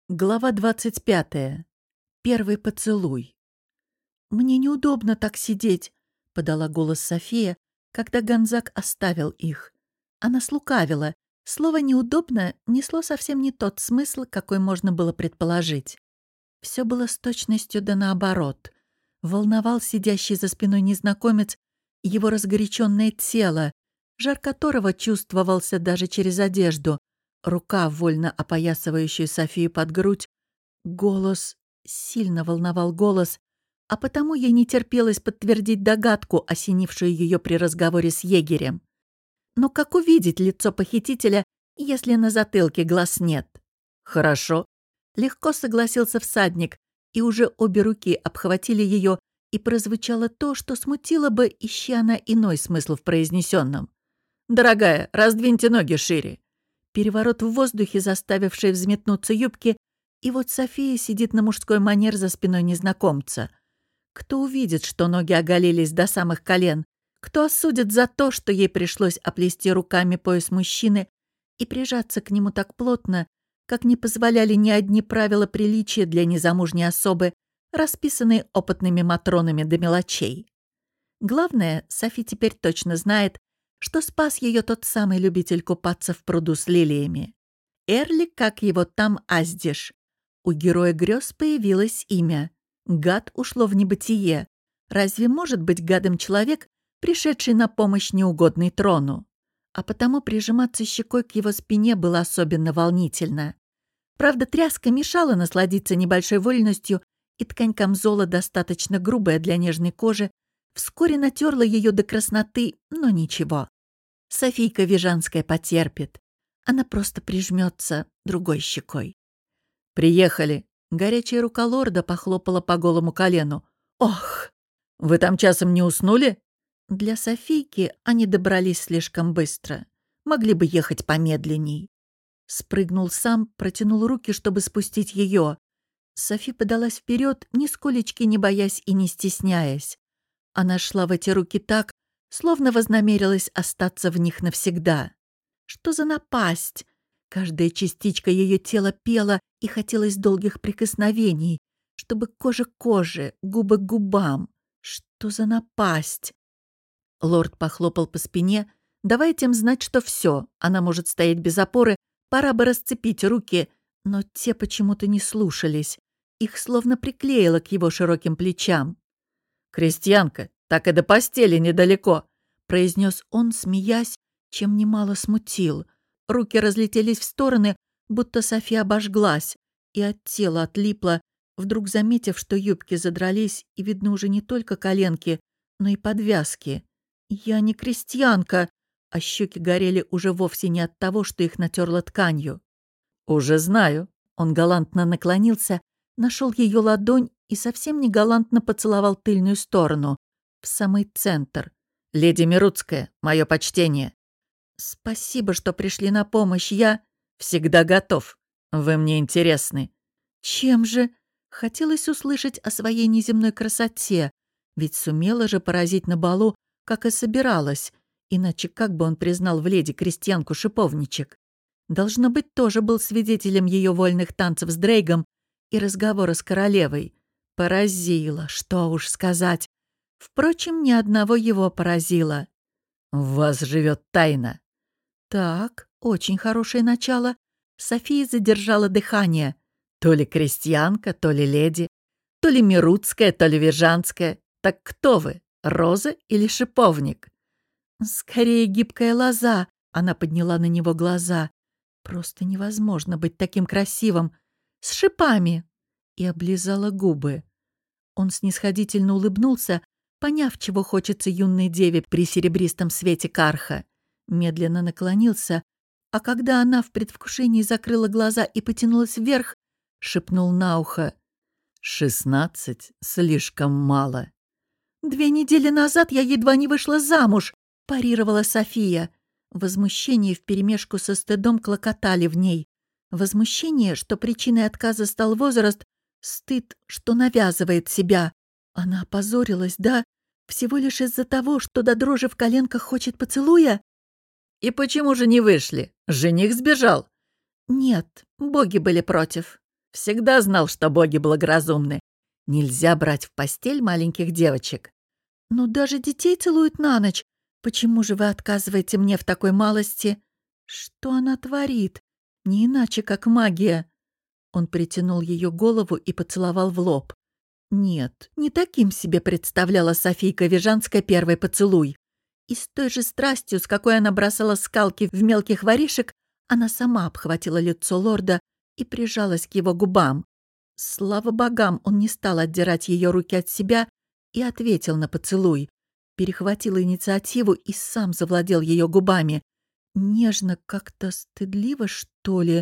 Глава 25. Первый поцелуй. «Мне неудобно так сидеть», — подала голос София, когда Гонзак оставил их. Она слукавила. Слово «неудобно» несло совсем не тот смысл, какой можно было предположить. Все было с точностью да наоборот. Волновал сидящий за спиной незнакомец его разгоряченное тело, жар которого чувствовался даже через одежду, рука, вольно опоясывающая Софию под грудь. Голос, сильно волновал голос, а потому ей не терпелось подтвердить догадку, осенившую ее при разговоре с егерем. Но как увидеть лицо похитителя, если на затылке глаз нет? Хорошо. Легко согласился всадник, и уже обе руки обхватили ее, и прозвучало то, что смутило бы, ища она иной смысл в произнесенном. «Дорогая, раздвиньте ноги шире». Переворот в воздухе, заставивший взметнуться юбки, и вот София сидит на мужской манер за спиной незнакомца. Кто увидит, что ноги оголились до самых колен? Кто осудит за то, что ей пришлось оплести руками пояс мужчины и прижаться к нему так плотно, как не позволяли ни одни правила приличия для незамужней особы, расписанные опытными матронами до мелочей? Главное, Софи теперь точно знает, что спас ее тот самый любитель купаться в пруду с лилиями. Эрли, как его там Аздиш. У героя грез появилось имя. Гад ушло в небытие. Разве может быть гадом человек, пришедший на помощь неугодной трону? А потому прижиматься щекой к его спине было особенно волнительно. Правда, тряска мешала насладиться небольшой вольностью, и ткань камзола, достаточно грубая для нежной кожи, вскоре натерла ее до красноты, но ничего. Софийка Вижанская потерпит. Она просто прижмется другой щекой. «Приехали!» Горячая рука лорда похлопала по голому колену. «Ох! Вы там часом не уснули?» Для Софийки они добрались слишком быстро. Могли бы ехать помедленней. Спрыгнул сам, протянул руки, чтобы спустить ее. Софи подалась вперед, нисколечки не боясь и не стесняясь. Она шла в эти руки так, словно вознамерилась остаться в них навсегда. Что за напасть? Каждая частичка ее тела пела, и хотелось долгих прикосновений, чтобы кожа к коже, губы к губам. Что за напасть? Лорд похлопал по спине, давая тем знать, что все, она может стоять без опоры, пора бы расцепить руки, но те почему-то не слушались. Их словно приклеило к его широким плечам. «Крестьянка, так и до постели недалеко», — произнес он, смеясь, чем немало смутил. Руки разлетелись в стороны, будто София обожглась, и от тела отлипла, вдруг заметив, что юбки задрались, и видно уже не только коленки, но и подвязки. «Я не крестьянка», а щеки горели уже вовсе не от того, что их натерла тканью. «Уже знаю». Он галантно наклонился, нашел ее ладонь и совсем не галантно поцеловал тыльную сторону, в самый центр. «Леди Мируцкая, мое почтение». «Спасибо, что пришли на помощь. Я всегда готов. Вы мне интересны». «Чем же?» Хотелось услышать о своей неземной красоте, ведь сумела же поразить на балу, как и собиралась, иначе как бы он признал в леди крестьянку-шиповничек? Должно быть, тоже был свидетелем ее вольных танцев с Дрейгом и разговора с королевой. Поразило, что уж сказать. Впрочем, ни одного его поразило. «В вас живет тайна». «Так, очень хорошее начало». София задержала дыхание. То ли крестьянка, то ли леди, то ли мируцкая, то ли вижанская. Так кто вы, роза или шиповник? «Скорее гибкая лоза», — она подняла на него глаза. «Просто невозможно быть таким красивым. С шипами!» И облизала губы. Он снисходительно улыбнулся, поняв, чего хочется юной деве при серебристом свете карха. Медленно наклонился, а когда она в предвкушении закрыла глаза и потянулась вверх, шепнул на ухо: «16 слишком мало». 2 недели назад я едва не вышла замуж», — парировала София. Возмущение вперемешку со стыдом клокотали в ней. Возмущение, что причиной отказа стал возраст, стыд, что навязывает себя. Она опозорилась, да? Всего лишь из-за того, что до дрожи в коленках хочет поцелуя? «И почему же не вышли? Жених сбежал». «Нет, боги были против». Всегда знал, что боги благоразумны. Нельзя брать в постель маленьких девочек. Но даже детей целуют на ночь. Почему же вы отказываете мне в такой малости? Что она творит? Не иначе, как магия. Он притянул ее голову и поцеловал в лоб. Нет, не таким себе представляла Софийка Вижанская первый поцелуй. И с той же страстью, с какой она бросала скалки в мелких воришек, она сама обхватила лицо лорда и прижалась к его губам. Слава богам, он не стал отдирать ее руки от себя и ответил на поцелуй. Перехватил инициативу и сам завладел ее губами. Нежно, как-то стыдливо, что ли,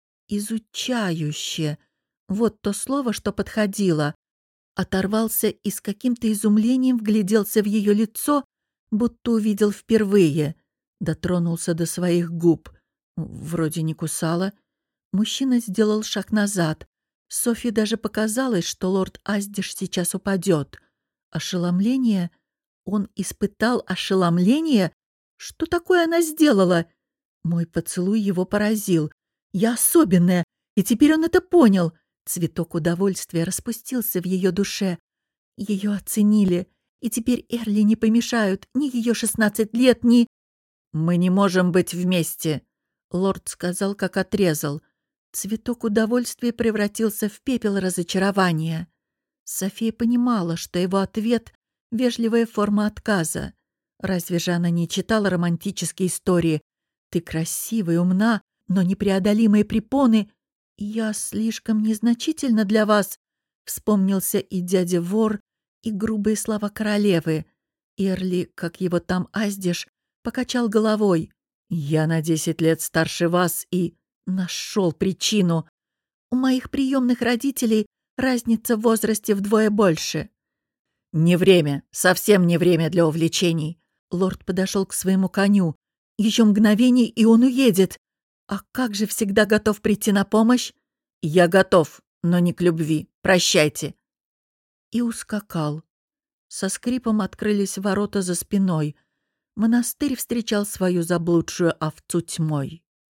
изучающе. Вот то слово, что подходило. Оторвался и с каким-то изумлением вгляделся в ее лицо, будто увидел впервые. Дотронулся до своих губ. Вроде не кусала. Мужчина сделал шаг назад. Софье даже показалось, что лорд Аздиш сейчас упадет. Ошеломление? Он испытал ошеломление? Что такое она сделала? Мой поцелуй его поразил. Я особенная, и теперь он это понял. Цветок удовольствия распустился в ее душе. Ее оценили, и теперь Эрли не помешают ни ее 16 лет, ни... «Мы не можем быть вместе», — лорд сказал, как отрезал. Цветок удовольствия превратился в пепел разочарования. София понимала, что его ответ — вежливая форма отказа. Разве же она не читала романтические истории? «Ты красива и умна, но непреодолимые препоны...» «Я слишком незначительна для вас», — вспомнился и дядя вор, и грубые слова королевы. Эрли, как его там Аздиш, покачал головой. «Я на 10 лет старше вас и...» Нашел причину. У моих приемных родителей разница в возрасте вдвое больше. Не время, совсем не время для увлечений. Лорд подошел к своему коню. Еще мгновение, и он уедет. А как же всегда готов прийти на помощь? Я готов, но не к любви. Прощайте. И ускакал. Со скрипом открылись ворота за спиной. Монастырь встречал свою заблудшую овцу тьмой.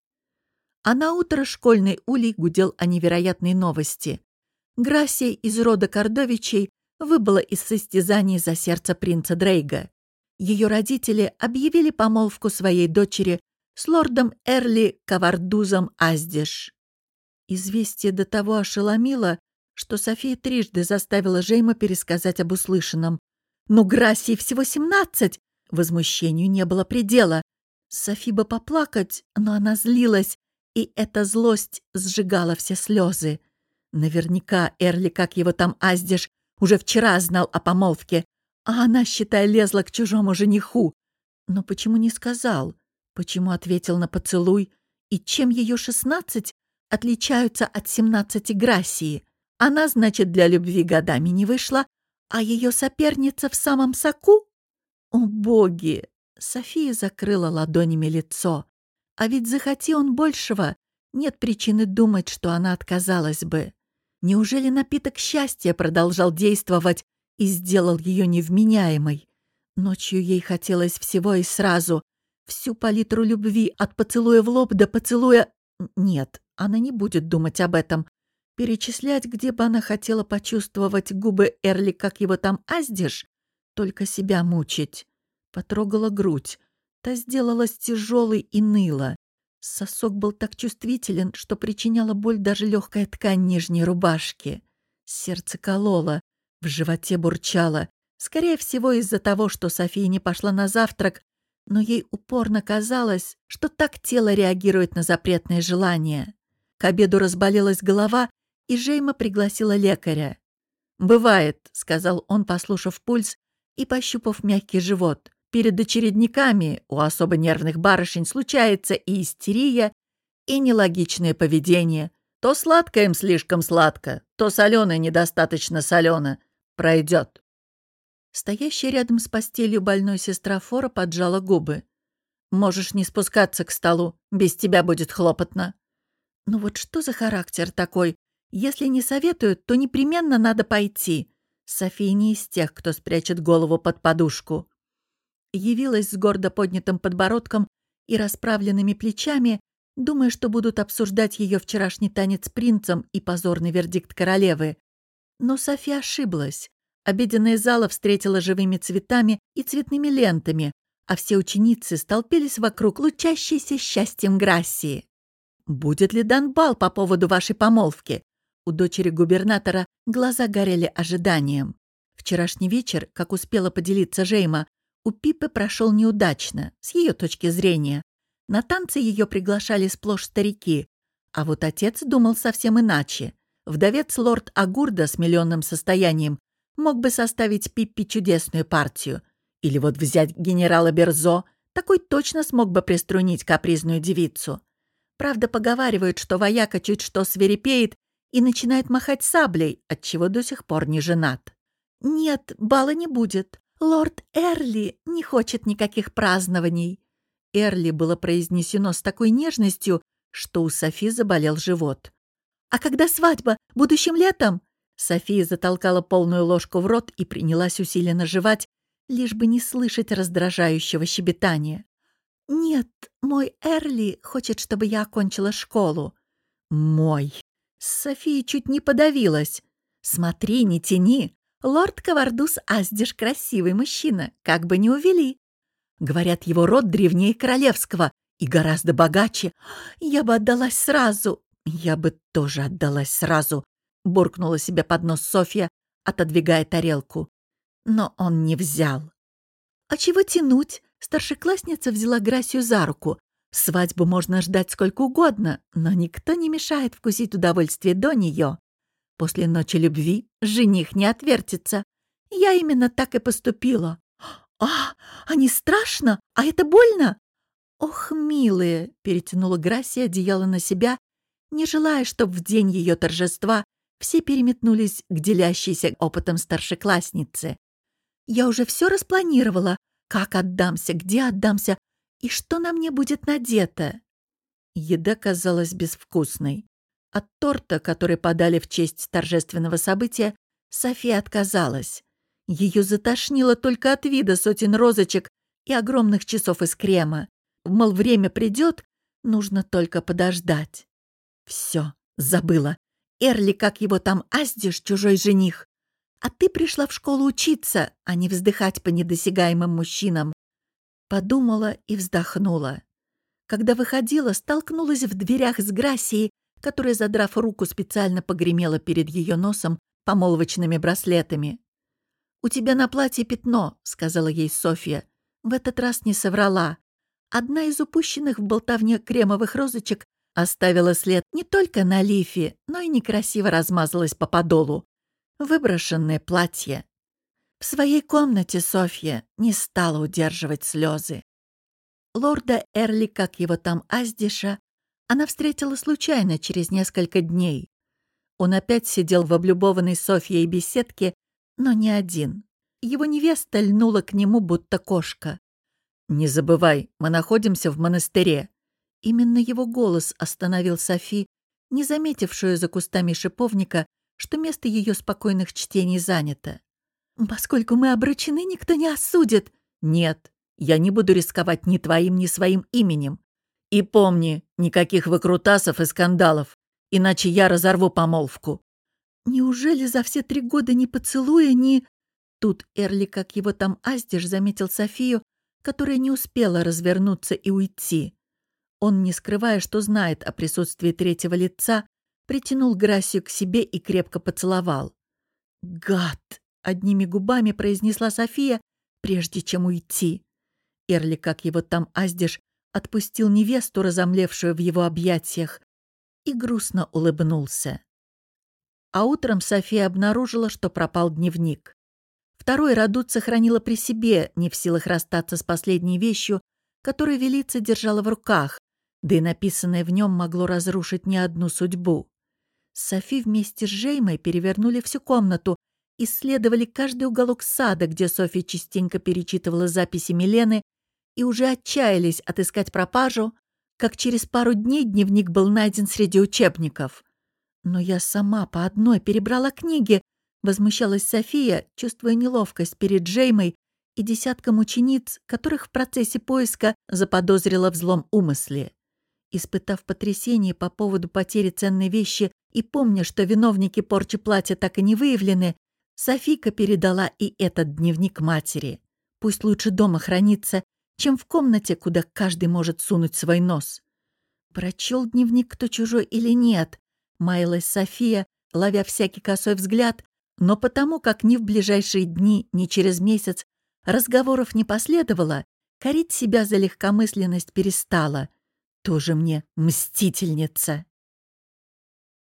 А наутро школьный улей гудел о невероятной новости. Грасия из рода Кордовичей выбыла из состязаний за сердце принца Дрейга. Ее родители объявили помолвку своей дочери с лордом Эрли Кавардузом Аздиш. Известие до того ошеломило, что София трижды заставила Жейма пересказать об услышанном. «Но Грасии всего 17!» Возмущению не было предела. Софи бы поплакать, но она злилась, и эта злость сжигала все слезы. Наверняка Эрли, как его там Аздиш, уже вчера знал о помолвке, а она, считай, лезла к чужому жениху. Но почему не сказал? Почему ответил на поцелуй? И чем ее 16 отличаются от 17 Грасии? Она, значит, для любви годами не вышла, а ее соперница в самом соку? О, боги! София закрыла ладонями лицо. А ведь захоти он большего, нет причины думать, что она отказалась бы. Неужели напиток счастья продолжал действовать и сделал ее невменяемой? Ночью ей хотелось всего и сразу. Всю палитру любви, от поцелуя в лоб до поцелуя... Нет, она не будет думать об этом. Перечислять, где бы она хотела почувствовать губы Эрли, как его там Аздиш, только себя мучить. Потрогала грудь. Та сделалась тяжелой и ныла. Сосок был так чувствителен, что причиняла боль даже легкая ткань нижней рубашки. Сердце кололо, в животе бурчало. Скорее всего, из-за того, что София не пошла на завтрак, но ей упорно казалось, что так тело реагирует на запретные желания. К обеду разболелась голова, и Жейма пригласила лекаря. «Бывает», — сказал он, послушав пульс и пощупав мягкий живот. «Перед очередниками у особо нервных барышень случается и истерия, и нелогичное поведение. То сладкое им слишком сладко, то соленое недостаточно солено. Пройдет». Стоящая рядом с постелью больной сестра Фора поджала губы. «Можешь не спускаться к столу, без тебя будет хлопотно». «Ну вот что за характер такой? Если не советуют, то непременно надо пойти». София не из тех, кто спрячет голову под подушку. Явилась с гордо поднятым подбородком и расправленными плечами думая, что будут обсуждать ее вчерашний танец с принцем и позорный вердикт королевы. Но София ошиблась. Обеденная зала встретила живыми цветами и цветными лентами, а все ученицы столпились вокруг лучащейся счастьем Грассии. «Будет ли дан бал по поводу вашей помолвки?» У дочери губернатора глаза горели ожиданием. Вчерашний вечер, как успела поделиться Жейма, у Пиппы прошел неудачно, с ее точки зрения. На танцы ее приглашали сплошь старики. А вот отец думал совсем иначе. Вдовец лорд Агурда с миллионным состоянием мог бы составить Пиппе чудесную партию. Или вот взять генерала Берзо, такой точно смог бы приструнить капризную девицу. Правда, поговаривают, что вояка чуть что свирепеет и начинает махать саблей, отчего до сих пор не женат. «Нет, бала не будет. Лорд Эрли не хочет никаких празднований». Эрли было произнесено с такой нежностью, что у Софи заболел живот. «А когда свадьба? Будущим летом?» София затолкала полную ложку в рот и принялась усиленно жевать, лишь бы не слышать раздражающего щебетания. «Нет, мой Эрли хочет, чтобы я окончила школу». «Мой». София чуть не подавилась. «Смотри, не тяни. Лорд Кавардус Аздиш красивый мужчина, как бы не увели. Говорят, его род древнее королевского и гораздо богаче. Я бы отдалась сразу». «Я бы тоже отдалась сразу», — буркнула себе под нос Софья, отодвигая тарелку. Но он не взял. «А чего тянуть?» Старшеклассница взяла Грассию за руку. «Свадьбу можно ждать сколько угодно, но никто не мешает вкусить удовольствие до нее. После ночи любви жених не отвертится. Я именно так и поступила». А не страшно? А это больно?» «Ох, милые!» — перетянула Грассия одеяло на себя, не желая, чтобы в день ее торжества все переметнулись к делящейся опытом старшекласснице. «Я уже все распланировала. Как отдамся, где отдамся и что на мне будет надето?» Еда казалась безвкусной. От торта, который подали в честь торжественного события, София отказалась. Ее затошнило только от вида сотен розочек и огромных часов из крема. Мол, время придет, нужно только подождать. Все, забыла. Эрли, как его там, Аздиш, чужой жених. А ты пришла в школу учиться, а не вздыхать по недосягаемым мужчинам. Подумала и вздохнула. Когда выходила, столкнулась в дверях с Грассией, которая, задрав руку, специально погремела перед ее носом помолвочными браслетами. «У тебя на платье пятно», — сказала ей Софья. В этот раз не соврала. Одна из упущенных в болтовне кремовых розочек оставила след не только на лифе, но и некрасиво размазалась по подолу. Выброшенное платье. В своей комнате Софья не стала удерживать слезы. Лорда Эрли, как его там Аздиша, она встретила случайно через несколько дней. Он опять сидел в облюбованной Софьей беседке, но не один. Его невеста льнула к нему, будто кошка. «Не забывай, мы находимся в монастыре». Именно его голос остановил Софи, не заметившую за кустами шиповника, что место ее спокойных чтений занято. «Поскольку мы обручены, никто не осудит». «Нет, я не буду рисковать ни твоим, ни своим именем. И помни, никаких выкрутасов и скандалов, иначе я разорву помолвку». «Неужели за все 3 года ни поцелуя, ни...» Тут Эрли, как его там Аздиш, заметил Софию, которая не успела развернуться и уйти. Он, не скрывая, что знает о присутствии третьего лица, притянул Грассию к себе и крепко поцеловал. «Гад!» — одними губами произнесла София, прежде чем уйти. Эрли, как его там Аздиш, отпустил невесту, разомлевшую в его объятиях, и грустно улыбнулся. А утром София обнаружила, что пропал дневник. Второй Радут сохранила при себе, не в силах расстаться с последней вещью, которую Велица держала в руках, да и написанное в нем могло разрушить не одну судьбу. Софи вместе с Жеймой перевернули всю комнату, исследовали каждый уголок сада, где Софья частенько перечитывала записи Милены, и уже отчаялись отыскать пропажу, как через пару дней дневник был найден среди учебников. «Но я сама по одной перебрала книги», — возмущалась София, чувствуя неловкость перед Джеймой и десятком учениц, которых в процессе поиска заподозрила в злом умысле. Испытав потрясение по поводу потери ценной вещи и помня, что виновники порчи платья так и не выявлены, Софийка передала и этот дневник матери. Пусть лучше дома хранится, чем в комнате, куда каждый может сунуть свой нос. Прочел дневник кто чужой или нет, маялась София, ловя всякий косой взгляд, но потому как ни в ближайшие дни, ни через месяц разговоров не последовало, корить себя за легкомысленность перестала. Тоже мне мстительница.